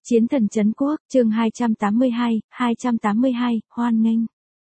Chiến thần trấn quốc, chương 282, hoan nghênh.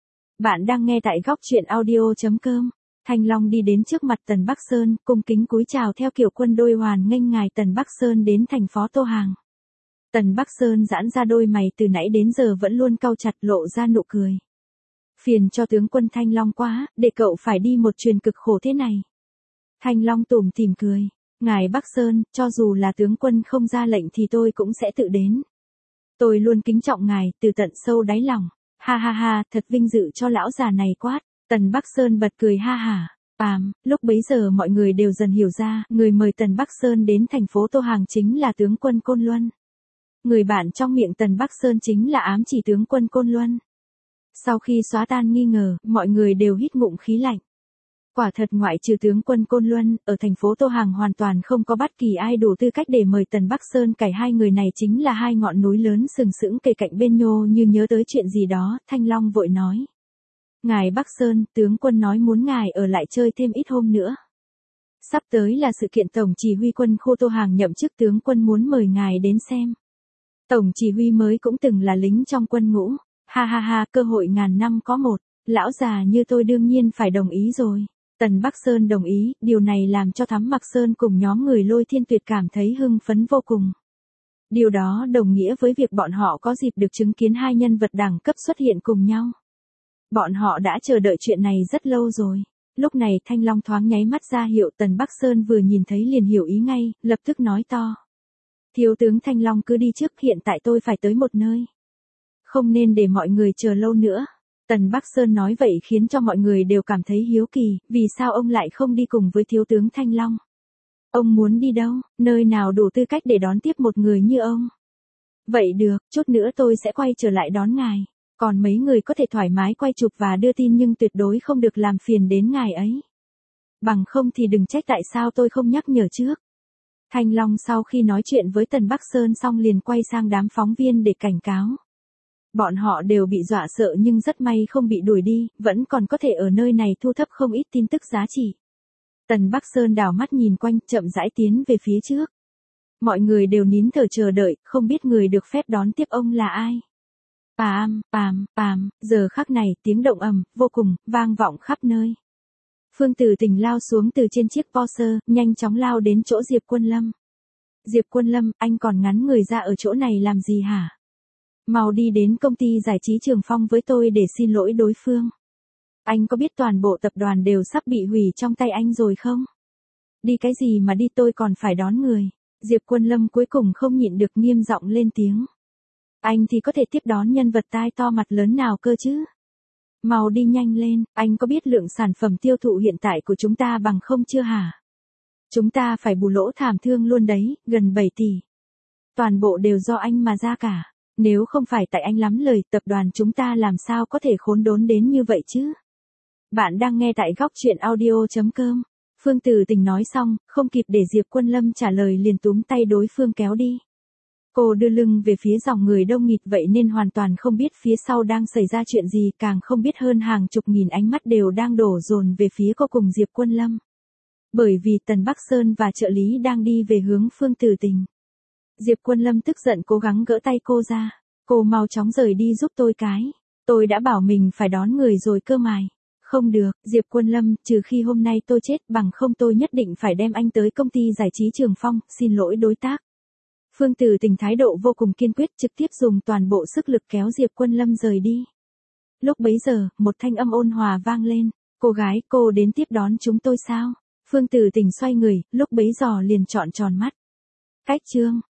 Bạn đang nghe tại góc truyện audio.com. Thanh Long đi đến trước mặt Tần Bắc Sơn, cung kính cúi chào theo kiểu quân đôi hoan nghênh ngài Tần Bắc Sơn đến thành phố Tô Hàng. Tần Bắc Sơn giãn ra đôi mày từ nãy đến giờ vẫn luôn cau chặt lộ ra nụ cười. Phiền cho tướng quân Thanh Long quá, để cậu phải đi một chuyến cực khổ thế này. Thanh Long tủm tỉm cười. Ngài Bắc Sơn, cho dù là tướng quân không ra lệnh thì tôi cũng sẽ tự đến. Tôi luôn kính trọng ngài, từ tận sâu đáy lòng. Ha ha ha, thật vinh dự cho lão già này quát. Tần Bắc Sơn bật cười ha hả. Lúc bấy giờ mọi người đều dần hiểu ra, người mời Tần Bắc Sơn đến thành phố Tô Hàng chính là tướng quân Côn Luân. Người bạn trong miệng Tần Bắc Sơn chính là ám chỉ tướng quân Côn Luân. Sau khi xóa tan nghi ngờ, mọi người đều hít ngụm khí lạnh. Quả thật ngoại trừ tướng quân Côn Luân, ở thành phố Tô Hàng hoàn toàn không có bất kỳ ai đủ tư cách để mời Tần Bắc Sơn cày. Hai người này chính là hai ngọn núi lớn sừng sững kề cạnh bên nhau. Như nhớ tới chuyện gì đó, Thanh Long vội nói. Ngài Bắc Sơn, tướng quân nói muốn ngài ở lại chơi thêm ít hôm nữa. Sắp tới là sự kiện Tổng chỉ huy quân khu Tô Hàng nhậm chức, tướng quân muốn mời ngài đến xem. Tổng chỉ huy mới cũng từng là lính trong quân ngũ. Ha ha ha, cơ hội ngàn năm có một. Lão già như tôi đương nhiên phải đồng ý rồi. Tần Bắc Sơn đồng ý, điều này làm cho Thắm Mặc Sơn cùng nhóm người Lôi Thiên Tuyệt cảm thấy hưng phấn vô cùng. Điều đó đồng nghĩa với việc bọn họ có dịp được chứng kiến hai nhân vật đẳng cấp xuất hiện cùng nhau. Bọn họ đã chờ đợi chuyện này rất lâu rồi. Lúc này Thanh Long thoáng nháy mắt ra hiệu, Tần Bắc Sơn vừa nhìn thấy liền hiểu ý ngay, lập tức nói to. Thiếu tướng Thanh Long cứ đi trước, hiện tại tôi phải tới một nơi. Không nên để mọi người chờ lâu nữa. Tần Bắc Sơn nói vậy khiến cho mọi người đều cảm thấy hiếu kỳ, vì sao ông lại không đi cùng với thiếu tướng Thanh Long? Ông muốn đi đâu, nơi nào đủ tư cách để đón tiếp một người như ông? Vậy được, chút nữa tôi sẽ quay trở lại đón ngài. Còn mấy người có thể thoải mái quay chụp và đưa tin nhưng tuyệt đối không được làm phiền đến ngài ấy. Bằng không thì đừng trách tại sao tôi không nhắc nhở trước. Thanh Long sau khi nói chuyện với Tần Bắc Sơn xong liền quay sang đám phóng viên để cảnh cáo. Bọn họ đều bị dọa sợ nhưng rất may không bị đuổi đi, vẫn còn có thể ở nơi này thu thập không ít tin tức giá trị. Tần Bắc Sơn đảo mắt nhìn quanh, chậm rãi tiến về phía trước. Mọi người đều nín thở chờ đợi, không biết người được phép đón tiếp ông là ai. Giờ khắc này tiếng động ầm, vô cùng, vang vọng khắp nơi. Phương Tử Tình lao xuống từ trên chiếc Porsche, nhanh chóng lao đến chỗ Diệp Quân Lâm. Diệp Quân Lâm, anh còn ngắn người ra ở chỗ này làm gì hả? Mau đi đến công ty giải trí Trường Phong với tôi để xin lỗi đối phương. Anh có biết toàn bộ tập đoàn đều sắp bị hủy trong tay anh rồi không? Đi cái gì mà đi, tôi còn phải đón người. Diệp Quân Lâm cuối cùng không nhịn được nghiêm giọng lên tiếng. Anh thì có thể tiếp đón nhân vật tai to mặt lớn nào cơ chứ? Mau đi nhanh lên, anh có biết lượng sản phẩm tiêu thụ hiện tại của chúng ta bằng không chưa hả? Chúng ta phải bù lỗ thảm thương luôn đấy, gần 7 tỷ. Toàn bộ đều do anh mà ra cả. Nếu không phải tại anh lắm lời, tập đoàn chúng ta làm sao có thể khốn đốn đến như vậy chứ? Bạn đang nghe tại góc truyện audio.com. Phương Tử Tình nói xong, không kịp để Diệp Quân Lâm trả lời liền túm tay đối phương kéo đi. Cô đưa lưng về phía dòng người đông nghịt vậy nên hoàn toàn không biết phía sau đang xảy ra chuyện gì, càng không biết hơn hàng chục nghìn ánh mắt đều đang đổ dồn về phía cô cùng Diệp Quân Lâm. Bởi vì Tần Bắc Sơn và trợ lý đang đi về hướng Phương Tử Tình. Diệp Quân Lâm tức giận cố gắng gỡ tay cô ra. Cô mau chóng rời đi giúp tôi cái. Tôi đã bảo mình phải đón người rồi cơ mà. Không được, Diệp Quân Lâm, trừ khi hôm nay tôi chết, bằng không tôi nhất định phải đem anh tới công ty giải trí Trường Phong, xin lỗi đối tác. Phương Tử Tình thái độ vô cùng kiên quyết, trực tiếp dùng toàn bộ sức lực kéo Diệp Quân Lâm rời đi. Lúc bấy giờ, một thanh âm ôn hòa vang lên. Cô gái, cô đến tiếp đón chúng tôi sao? Phương Tử Tình xoay người, lúc bấy giờ liền trọn tròn mắt. Cách chương.